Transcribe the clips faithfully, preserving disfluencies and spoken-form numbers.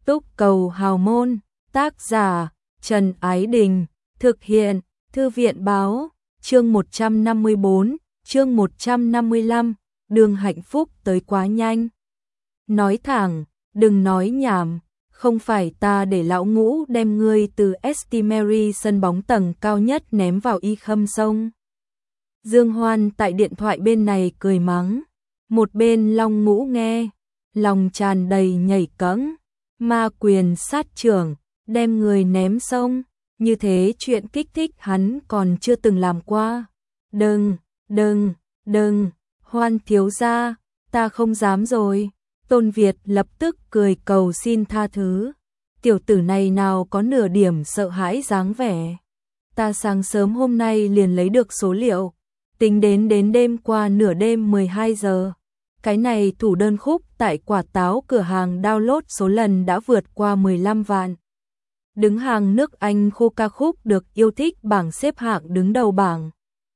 Túc Cầu Hào Môn, tác giả Trần Ái Đình, thực hiện Thư viện Báo, chương một trăm năm mươi bốn, chương một trăm năm mươi lăm, đường hạnh phúc tới quá nhanh. Nói thẳng, đừng nói nhảm, không phải ta để lão ngũ đem ngươi từ St. Mary sân bóng tầng cao nhất ném vào y khâm sông. Dương Hoan tại điện thoại bên này cười mắng, một bên Long Ngũ nghe, lòng tràn đầy nhảy cẫng, ma quyền sát trưởng, đem người ném sông, như thế chuyện kích thích hắn còn chưa từng làm qua. Đừng, đừng, đừng, Hoan thiếu gia, ta không dám rồi. Tôn Việt lập tức cười cầu xin tha thứ. Tiểu tử này nào có nửa điểm sợ hãi dáng vẻ. Ta sáng sớm hôm nay liền lấy được số liệu, tính đến đến đêm qua nửa đêm mười hai giờ. Cái này thủ đơn khúc tại quả táo cửa hàng download số lần đã vượt qua mười lăm vạn. Đứng hàng nước Anh khu ca khúc được yêu thích bảng xếp hạng đứng đầu bảng.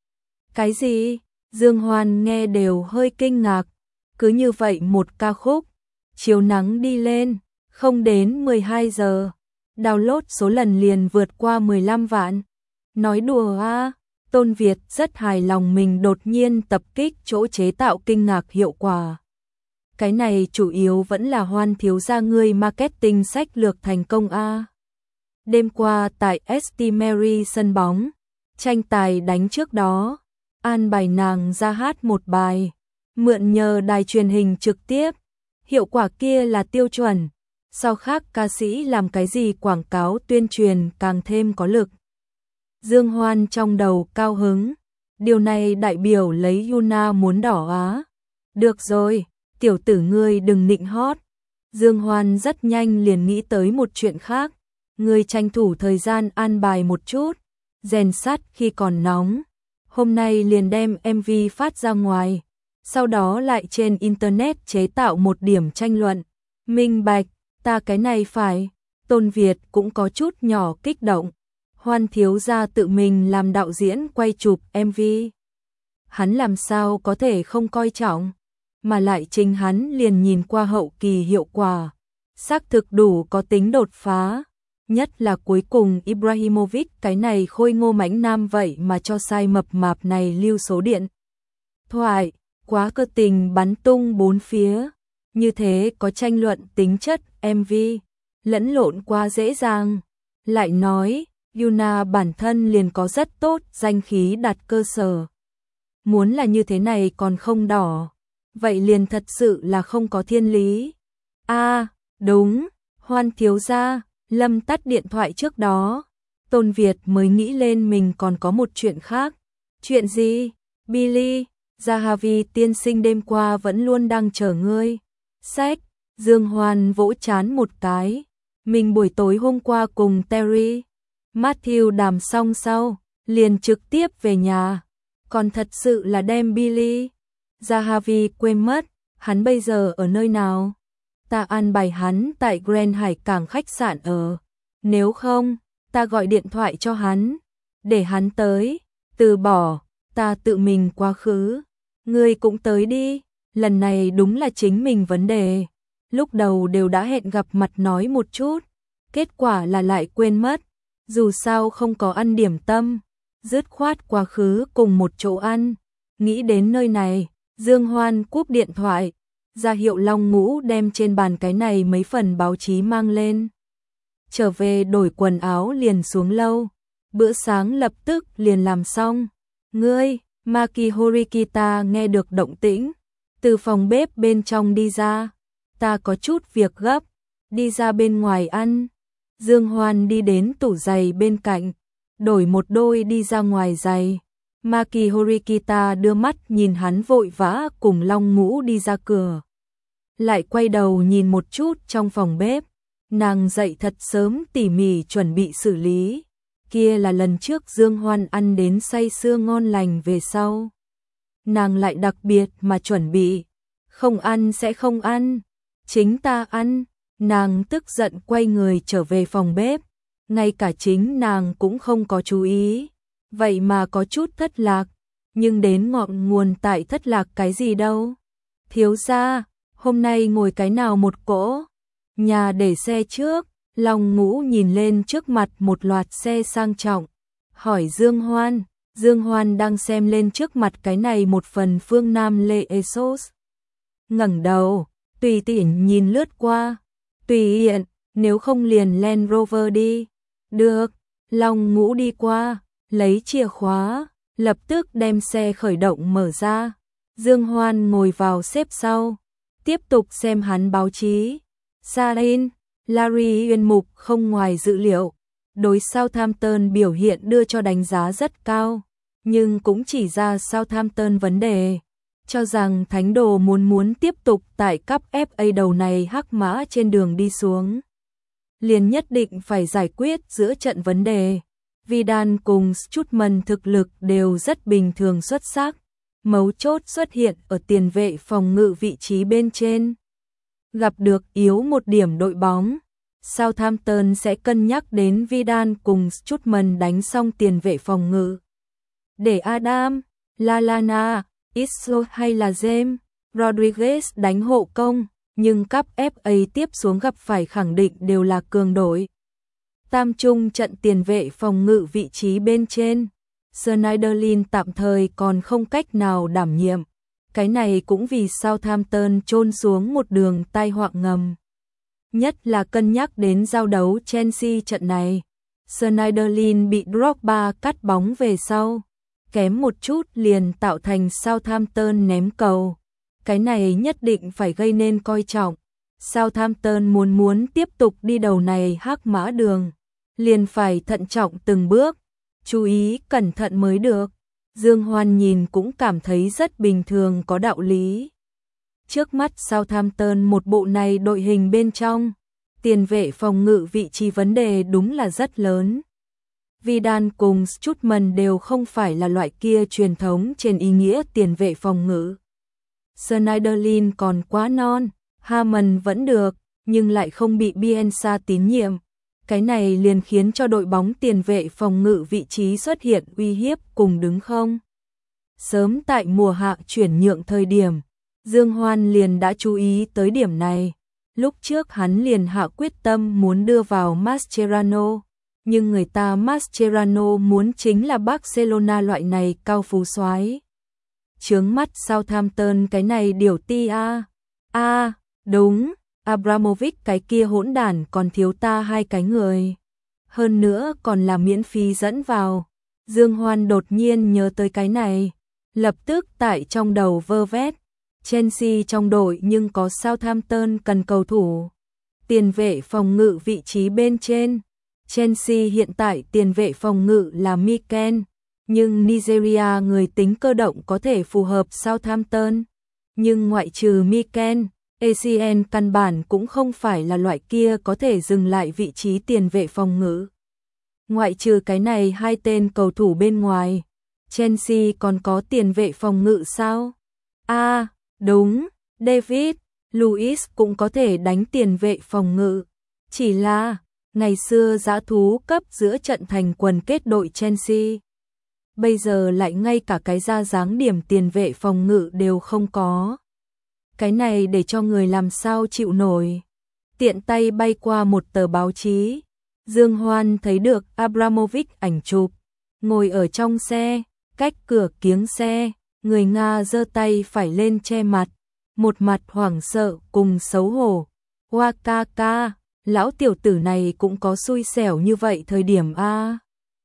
Cái gì? Dương Hoan nghe đều hơi kinh ngạc. Cứ như vậy một ca khúc, chiếu nắng đi lên, không đến mười hai giờ, download số lần liền vượt qua mười lăm vạn. Nói đùa à? Tôn Việt rất hài lòng mình đột nhiên tập kích chỗ chế tạo kinh ngạc hiệu quả. Cái này chủ yếu vẫn là Hoan thiếu gia ngươi marketing sách lược thành công a. À. Đêm qua tại St. Mary sân bóng, tranh tài đánh trước đó, an bài nàng ra hát một bài, mượn nhờ đài truyền hình trực tiếp, hiệu quả kia là tiêu chuẩn, sau khác ca sĩ làm cái gì quảng cáo tuyên truyền càng thêm có lực. Dương Hoan trong đầu cao hứng, điều này đại biểu lấy Yuna muốn đỏ á. Được rồi, tiểu tử ngươi đừng nịnh hót. Dương Hoan rất nhanh liền nghĩ tới một chuyện khác, ngươi tranh thủ thời gian an bài một chút, rèn sắt khi còn nóng. Hôm nay liền đem em vê phát ra ngoài, sau đó lại trên internet chế tạo một điểm tranh luận. Minh bạch, ta cái này phải. Tôn Việt cũng có chút nhỏ kích động. Hoan thiếu gia tự mình làm đạo diễn quay chụp em vê. Hắn làm sao có thể không coi trọng, mà lại chính hắn liền nhìn qua hậu kỳ hiệu quả. Xác thực đủ có tính đột phá. Nhất là cuối cùng Ibrahimovic cái này khôi ngô mãnh nam vậy mà cho sai mập mạp này lưu số điện thoại, quá cơ tình bắn tung bốn phía. Như thế có tranh luận tính chất em vê, lẫn lộn quá dễ dàng. Lại nói, Yuna bản thân liền có rất tốt danh khí đặt cơ sở. Muốn là như thế này còn không đỏ, vậy liền thật sự là không có thiên lý. A, à, đúng, Hoan thiếu gia, Lâm tắt điện thoại trước đó, Tôn Việt mới nghĩ lên mình còn có một chuyện khác. Chuyện gì? Billy, Zahavi tiên sinh đêm qua vẫn luôn đang chờ ngươi. Sách, Dương Hoan vỗ chán một cái. Mình buổi tối hôm qua cùng Terry, Matthew đàm xong sau, liền trực tiếp về nhà. Còn thật sự là đem Billy, Zahavi quên mất, hắn bây giờ ở nơi nào? Ta an bài hắn tại Grand Hải Cảng khách sạn ở. Nếu không, ta gọi điện thoại cho hắn, để hắn tới. Từ bỏ, ta tự mình quá khứ. Ngươi cũng tới đi, lần này đúng là chính mình vấn đề. Lúc đầu đều đã hẹn gặp mặt nói một chút, kết quả là lại quên mất. Dù sao không có ăn điểm tâm, dứt khoát quá khứ cùng một chỗ ăn. Nghĩ đến nơi này, Dương Hoan cúp điện thoại, ra hiệu Long Ngũ đem trên bàn cái này mấy phần báo chí mang lên. Trở về đổi quần áo liền xuống lâu, bữa sáng lập tức liền làm xong. Ngươi, Maki Horikita nghe được động tĩnh, từ phòng bếp bên trong đi ra. Ta có chút việc gấp, đi ra bên ngoài ăn. Dương Hoan đi đến tủ giày bên cạnh, đổi một đôi đi ra ngoài giày. Maki Horikita đưa mắt nhìn hắn vội vã cùng Long Ngũ đi ra cửa. Lại quay đầu nhìn một chút trong phòng bếp, nàng dậy thật sớm tỉ mỉ chuẩn bị xử lý. Kia là lần trước Dương Hoan ăn đến say sưa ngon lành về sau. Nàng lại đặc biệt mà chuẩn bị, không ăn sẽ không ăn, chính ta ăn. Nàng tức giận quay người trở về phòng bếp, ngay cả chính nàng cũng không có chú ý, vậy mà có chút thất lạc, nhưng đến ngọn nguồn tại thất lạc cái gì đâu. Thiếu gia, hôm nay ngồi cái nào một cỗ? Nhà để xe trước, Long Ngũ nhìn lên trước mặt một loạt xe sang trọng, hỏi Dương Hoan. Dương Hoan đang xem lên trước mặt cái này một phần phương Nam Lê Esos. Ngẩng đầu, tùy tiện nhìn lướt qua. Tùy tiện, nếu không liền Land Rover đi. Được, Long Ngũ đi qua, lấy chìa khóa, lập tức đem xe khởi động mở ra. Dương Hoan ngồi vào xếp sau, tiếp tục xem hắn báo chí. Sarin, Larry Uyên Mục không ngoài dự liệu, đối Southampton biểu hiện đưa cho đánh giá rất cao, nhưng cũng chỉ ra Southampton vấn đề, cho rằng Thánh Đồ muốn muốn tiếp tục tại cúp ép a đầu này hắc mã trên đường đi xuống. Liền nhất định phải giải quyết giữa trận vấn đề. Vidal cùng Strootman thực lực đều rất bình thường xuất sắc, mấu chốt xuất hiện ở tiền vệ phòng ngự vị trí bên trên. Gặp được yếu một điểm đội bóng, Southampton sẽ cân nhắc đến Vidal cùng Strootman đánh xong tiền vệ phòng ngự. Để Adam, Lallana, Islo hay là James Rodriguez đánh hộ công, nhưng cúp ép a tiếp xuống gặp phải khẳng định đều là cường đội. Tam trung trận tiền vệ phòng ngự vị trí bên trên, Schneiderlin tạm thời còn không cách nào đảm nhiệm. Cái này cũng vì Southampton chôn xuống một đường tai họa ngầm. Nhất là cân nhắc đến giao đấu Chelsea trận này. Schneiderlin bị Drogba cắt bóng về sau, kém một chút liền tạo thành Southampton ném cầu. Cái này nhất định phải gây nên coi trọng. Southampton muốn muốn tiếp tục đi đầu này hắc mã đường, liền phải thận trọng từng bước, chú ý cẩn thận mới được. Dương Hoan nhìn cũng cảm thấy rất bình thường, có đạo lý. Trước mắt Southampton một bộ này đội hình bên trong, tiền vệ phòng ngự vị trí vấn đề đúng là rất lớn. Vidal cùng Strootman đều không phải là loại kia truyền thống trên ý nghĩa tiền vệ phòng ngự. Schneiderlin còn quá non, Hammond vẫn được, nhưng lại không bị Bielsa tín nhiệm. Cái này liền khiến cho đội bóng tiền vệ phòng ngự vị trí xuất hiện uy hiếp cùng đứng không. Sớm tại mùa hạ chuyển nhượng thời điểm, Dương Hoan liền đã chú ý tới điểm này. Lúc trước hắn liền hạ quyết tâm muốn đưa vào Mascherano, nhưng người ta Mascherano muốn chính là Barcelona loại này cao phú soái. Chướng mắt Southampton cái này điều ti a. A, đúng, Abramovich cái kia hỗn đản còn thiếu ta hai cái người. Hơn nữa còn là miễn phí dẫn vào. Dương Hoan đột nhiên nhớ tới cái này, lập tức tại trong đầu vơ vét. Chelsea trong đội nhưng có Southampton cần cầu thủ. Tiền vệ phòng ngự vị trí bên trên, Chelsea hiện tại tiền vệ phòng ngự là Mikel, nhưng Nigeria người tính cơ động có thể phù hợp Southampton. Nhưng ngoại trừ Mikel, a xê en căn bản cũng không phải là loại kia có thể dừng lại vị trí tiền vệ phòng ngự. Ngoại trừ cái này hai tên cầu thủ bên ngoài, Chelsea còn có tiền vệ phòng ngự sao? A, à, đúng, David Luiz cũng có thể đánh tiền vệ phòng ngự. Chỉ là, ngày xưa dã thú cấp giữa trận thành quần kết đội Chelsea. Bây giờ lại ngay cả cái ra dáng điểm tiền vệ phòng ngự đều không có. Cái này để cho người làm sao chịu nổi. Tiện tay bay qua một tờ báo chí, Dương Hoan thấy được Abramovich ảnh chụp, ngồi ở trong xe, cách cửa kiếng xe, người Nga giơ tay phải lên che mặt, một mặt hoảng sợ cùng xấu hổ. Hoa ca ca, lão tiểu tử này cũng có xui xẻo như vậy thời điểm a.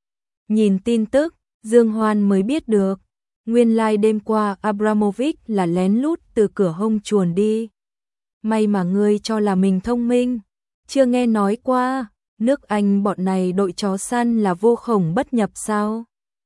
Nhìn tin tức, Dương Hoan mới biết được, nguyên lai like đêm qua Abramovich là lén lút từ cửa hông chuồn đi. May mà ngươi cho là mình thông minh, chưa nghe nói qua, nước Anh bọn này đội chó săn là vô khổng bất nhập sao?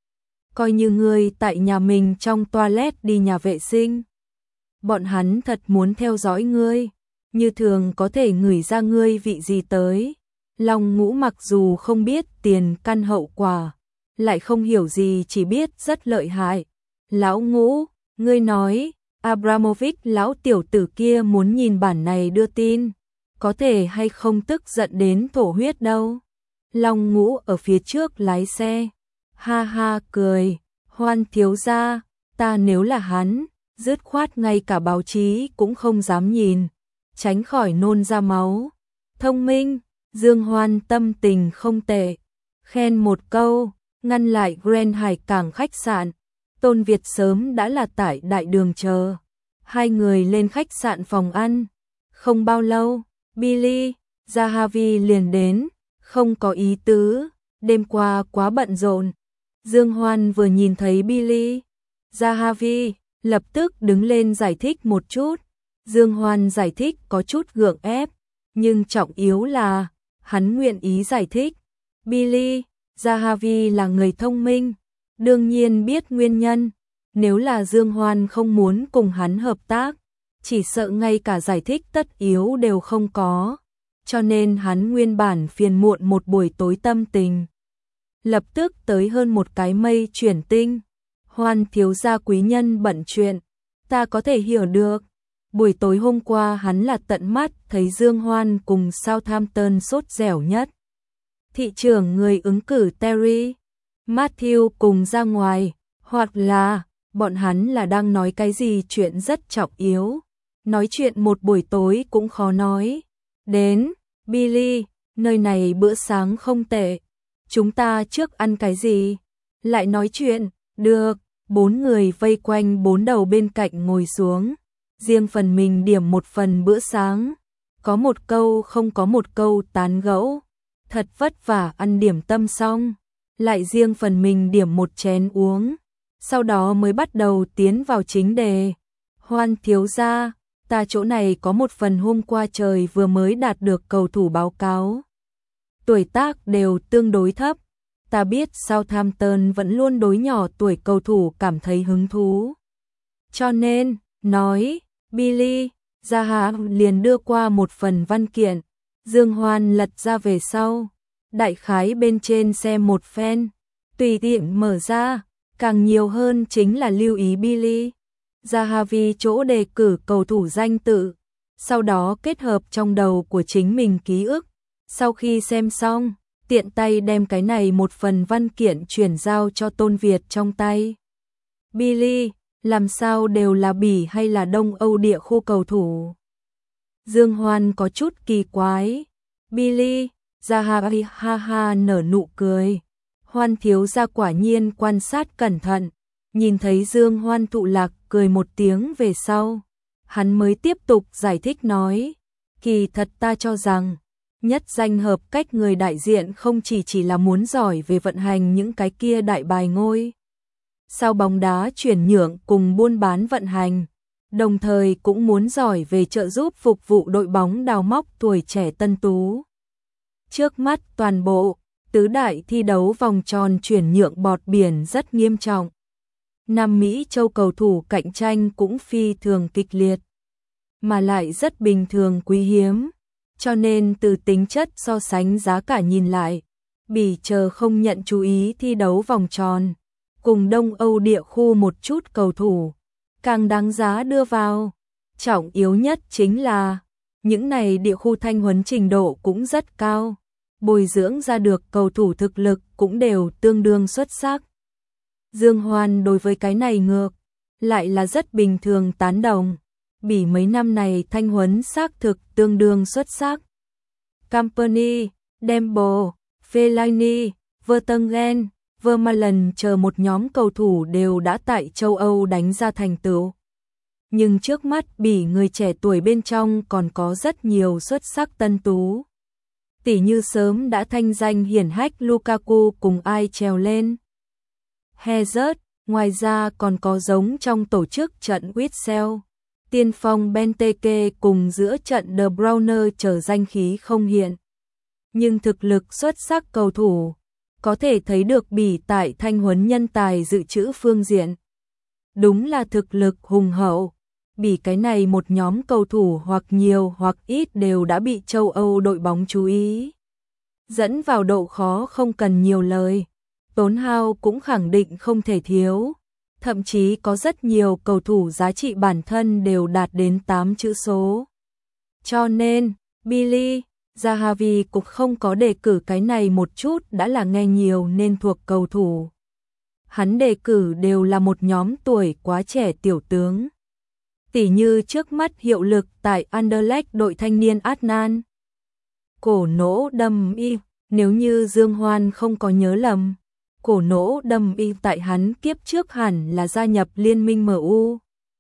Coi như ngươi tại nhà mình trong toilet đi nhà vệ sinh. Bọn hắn thật muốn theo dõi ngươi, như thường có thể ngửi ra ngươi vị gì tới. Long Ngũ mặc dù không biết tiền căn hậu quả, lại không hiểu gì, chỉ biết rất lợi hại. Lão Ngũ, ngươi nói, Abramovich lão tiểu tử kia muốn nhìn bản này đưa tin, có thể hay không tức giận đến thổ huyết đâu. Long Ngũ ở phía trước lái xe, ha ha cười, Hoan thiếu gia, ta nếu là hắn, dứt khoát ngay cả báo chí cũng không dám nhìn, tránh khỏi nôn ra máu. thông minh, Dương Hoan tâm tình không tệ, khen một câu, ngăn lại Grand Hải Cảng khách sạn. Tôn Việt sớm đã là tại đại đường chờ. Hai người lên khách sạn phòng ăn. Không bao lâu, Billy, Zahavi liền đến, không có ý tứ, đêm qua quá bận rộn. Dương Hoan vừa nhìn thấy Billy, Zahavi, lập tức đứng lên giải thích một chút. Dương Hoan giải thích có chút gượng ép, nhưng trọng yếu là, hắn nguyện ý giải thích. Billy, Zahavi là người thông minh, đương nhiên biết nguyên nhân. Nếu là Dương Hoan không muốn cùng hắn hợp tác, chỉ sợ ngay cả giải thích tất yếu đều không có. Cho nên hắn nguyên bản phiền muộn một buổi tối tâm tình. Lập tức tới hơn một cái mây chuyển tinh. Hoan thiếu gia quý nhân bận chuyện, ta có thể hiểu được. Buổi tối hôm qua hắn là tận mắt thấy Dương Hoan cùng Southampton sốt dẻo nhất. Thị trưởng người ứng cử Terry, Matthew cùng ra ngoài, hoặc là bọn hắn là đang nói cái gì chuyện rất trọng yếu. Nói chuyện một buổi tối cũng khó nói. Đến, Billy, nơi này bữa sáng không tệ. Chúng ta trước ăn cái gì? Lại nói chuyện, được. Bốn người vây quanh bốn đầu bên cạnh ngồi xuống. Riêng phần mình điểm một phần bữa sáng. Có một câu không có một câu tán gẫu. Thật vất vả ăn điểm tâm xong. Lại riêng phần mình điểm một chén uống. Sau đó mới bắt đầu tiến vào chính đề. Hoan thiếu gia, ta chỗ này có một phần hôm qua trời vừa mới đạt được cầu thủ báo cáo. Tuổi tác đều tương đối thấp. Ta biết Southampton vẫn luôn đối nhỏ tuổi cầu thủ cảm thấy hứng thú. Cho nên, nói, Billy, Zaha liền đưa qua một phần văn kiện. Dương Hoan lật ra về sau. Đại khái bên trên xem một phen. Tùy tiện mở ra, càng nhiều hơn chính là lưu ý Billy. Zahavi chỗ đề cử cầu thủ danh tự. Sau đó kết hợp trong đầu của chính mình ký ức. Sau khi xem xong, tiện tay đem cái này một phần văn kiện chuyển giao cho Tôn Việt trong tay. Billy, làm sao đều là Bỉ hay là Đông Âu địa khu cầu thủ? Dương Hoan có chút kỳ quái. Billy, Zahavi ha ha nở nụ cười. Hoan thiếu gia quả nhiên quan sát cẩn thận. Nhìn thấy Dương Hoan thụ lạc cười một tiếng về sau. Hắn mới tiếp tục giải thích nói. Kỳ thật ta cho rằng, nhất danh hợp cách người đại diện không chỉ chỉ là muốn giỏi về vận hành những cái kia đại bài ngôi. Sau bóng đá chuyển nhượng cùng buôn bán vận hành, đồng thời cũng muốn giỏi về trợ giúp phục vụ đội bóng đào móc tuổi trẻ tân tú. Trước mắt toàn bộ, tứ đại thi đấu vòng tròn chuyển nhượng bọt biển rất nghiêm trọng. Nam Mỹ châu cầu thủ cạnh tranh cũng phi thường kịch liệt, mà lại rất bình thường quý hiếm. Cho nên từ tính chất so sánh giá cả nhìn lại, Bỉ chờ không nhận chú ý thi đấu vòng tròn, cùng Đông Âu địa khu một chút cầu thủ, càng đáng giá đưa vào. Trọng yếu nhất chính là, những này địa khu thanh huấn trình độ cũng rất cao, bồi dưỡng ra được cầu thủ thực lực cũng đều tương đương xuất sắc. Dương Hoan đối với cái này ngược, lại là rất bình thường tán đồng. Bỉ mấy năm này thanh huấn xác thực tương đương xuất sắc. Company, Dembo, Fellaini, Vertonghen, Vermaelen chờ một nhóm cầu thủ đều đã tại châu Âu đánh ra thành tựu. Nhưng trước mắt Bỉ người trẻ tuổi bên trong còn có rất nhiều xuất sắc tân tú. Tỷ như sớm đã thanh danh hiển hách Lukaku cùng ai trèo lên. Hazard, ngoài ra còn có giống trong tổ chức trận Witsel. Tiên phong Benteke cùng giữa trận De Bruyne trở danh khí không hiện. Nhưng thực lực xuất sắc cầu thủ, có thể thấy được Bỉ tại thanh huấn nhân tài dự trữ phương diện. Đúng là thực lực hùng hậu. Bỉ cái này một nhóm cầu thủ hoặc nhiều hoặc ít đều đã bị châu Âu đội bóng chú ý. Dẫn vào độ khó không cần nhiều lời. Tốn hao cũng khẳng định không thể thiếu. Thậm chí có rất nhiều cầu thủ giá trị bản thân đều đạt đến tám chữ số. Cho nên, Billy, Zahavi cũng không có đề cử cái này một chút đã là nghe nhiều nên thuộc cầu thủ. Hắn đề cử đều là một nhóm tuổi quá trẻ tiểu tướng. Tỉ như trước mắt hiệu lực tại Anderlecht đội thanh niên Adnan Cổ Nỗ Đâm Y, nếu như Dương Hoan không có nhớ lầm, Cổ Nỗ Đâm Y tại hắn kiếp trước hẳn là gia nhập liên minh em u,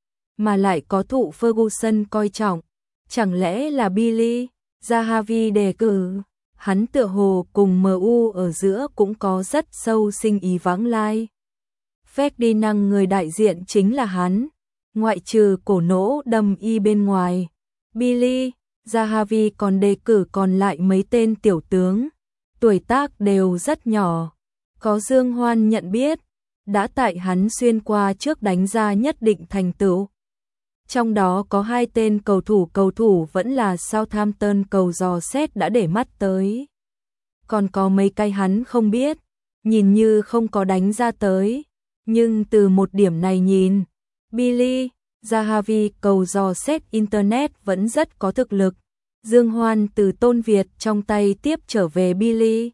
mà lại có thụ Ferguson coi trọng, chẳng lẽ là Billy Zahavi đề cử? Hắn tựa hồ cùng em u ở giữa cũng có rất sâu sinh ý vãng lai. Ferdinand người đại diện chính là hắn, ngoại trừ Cổ Nỗ Đâm Y bên ngoài, Billy Zahavi còn đề cử còn lại mấy tên tiểu tướng, tuổi tác đều rất nhỏ, có Dương Hoan nhận biết, đã tại hắn xuyên qua trước đánh ra nhất định thành tựu. Trong đó có hai tên cầu thủ cầu thủ vẫn là Southampton cầu dò xét đã để mắt tới. Còn có mấy cái hắn không biết, nhìn như không có đánh ra tới, nhưng từ một điểm này nhìn, Billy Zahavi cầu dò xét Internet vẫn rất có thực lực. Dương Hoan từ Tôn Việt trong tay tiếp trở về Billy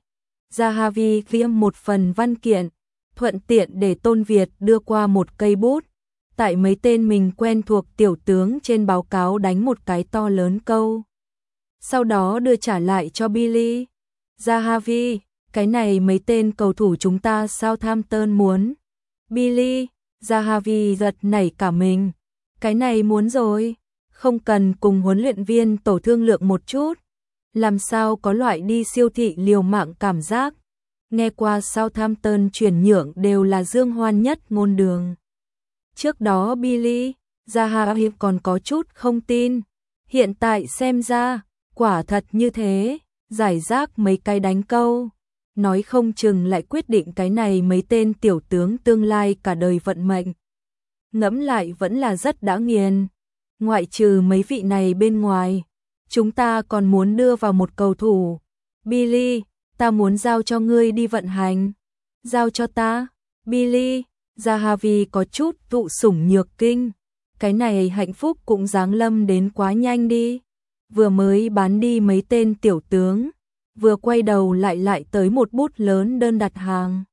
Zahavi viết một phần văn kiện, thuận tiện để Tôn Việt đưa qua một cây bút, tại mấy tên mình quen thuộc tiểu tướng trên báo cáo đánh một cái to lớn câu. Sau đó đưa trả lại cho Billy Zahavi, cái này mấy tên cầu thủ chúng ta Southampton muốn. Billy Zahavi giật nảy cả mình, cái này muốn rồi, không cần cùng huấn luyện viên tổ thương lượng một chút, làm sao có loại đi siêu thị liều mạng cảm giác. Nghe qua Southampton chuyển nhượng đều là Dương Hoan nhất ngôn đường. Trước đó Billy Zahavi còn có chút không tin, hiện tại xem ra, quả thật như thế, giải rác mấy cái đánh câu, nói không chừng lại quyết định cái này mấy tên tiểu tướng tương lai cả đời vận mệnh. Ngẫm lại vẫn là rất đã nghiền, ngoại trừ mấy vị này bên ngoài, chúng ta còn muốn đưa vào một cầu thủ. Billy, ta muốn giao cho ngươi đi vận hành. Giao cho ta? Billy Zahavi có chút thụ sủng nhược kinh, cái này hạnh phúc cũng giáng lâm đến quá nhanh đi, vừa mới bán đi mấy tên tiểu tướng, vừa quay đầu lại lại tới một bút lớn đơn đặt hàng.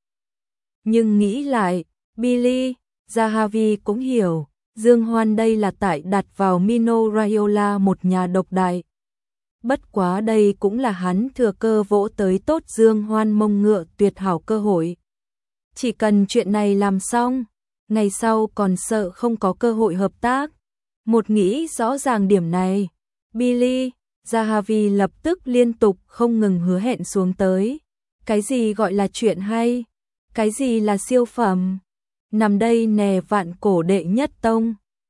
Nhưng nghĩ lại, Billy Zahavi cũng hiểu, Dương Hoan đây là tại đặt vào Mino Raiola một nhà độc đại. Bất quá đây cũng là hắn thừa cơ vỗ tới tốt Dương Hoan mông ngựa tuyệt hảo cơ hội. Chỉ cần chuyện này làm xong, ngày sau còn sợ không có cơ hội hợp tác. Một nghĩ rõ ràng điểm này, Billy Zahavi lập tức liên tục không ngừng hứa hẹn xuống tới. Cái gì gọi là chuyện hay? Cái gì là siêu phẩm? Nằm đây nè vạn cổ đệ nhất tông.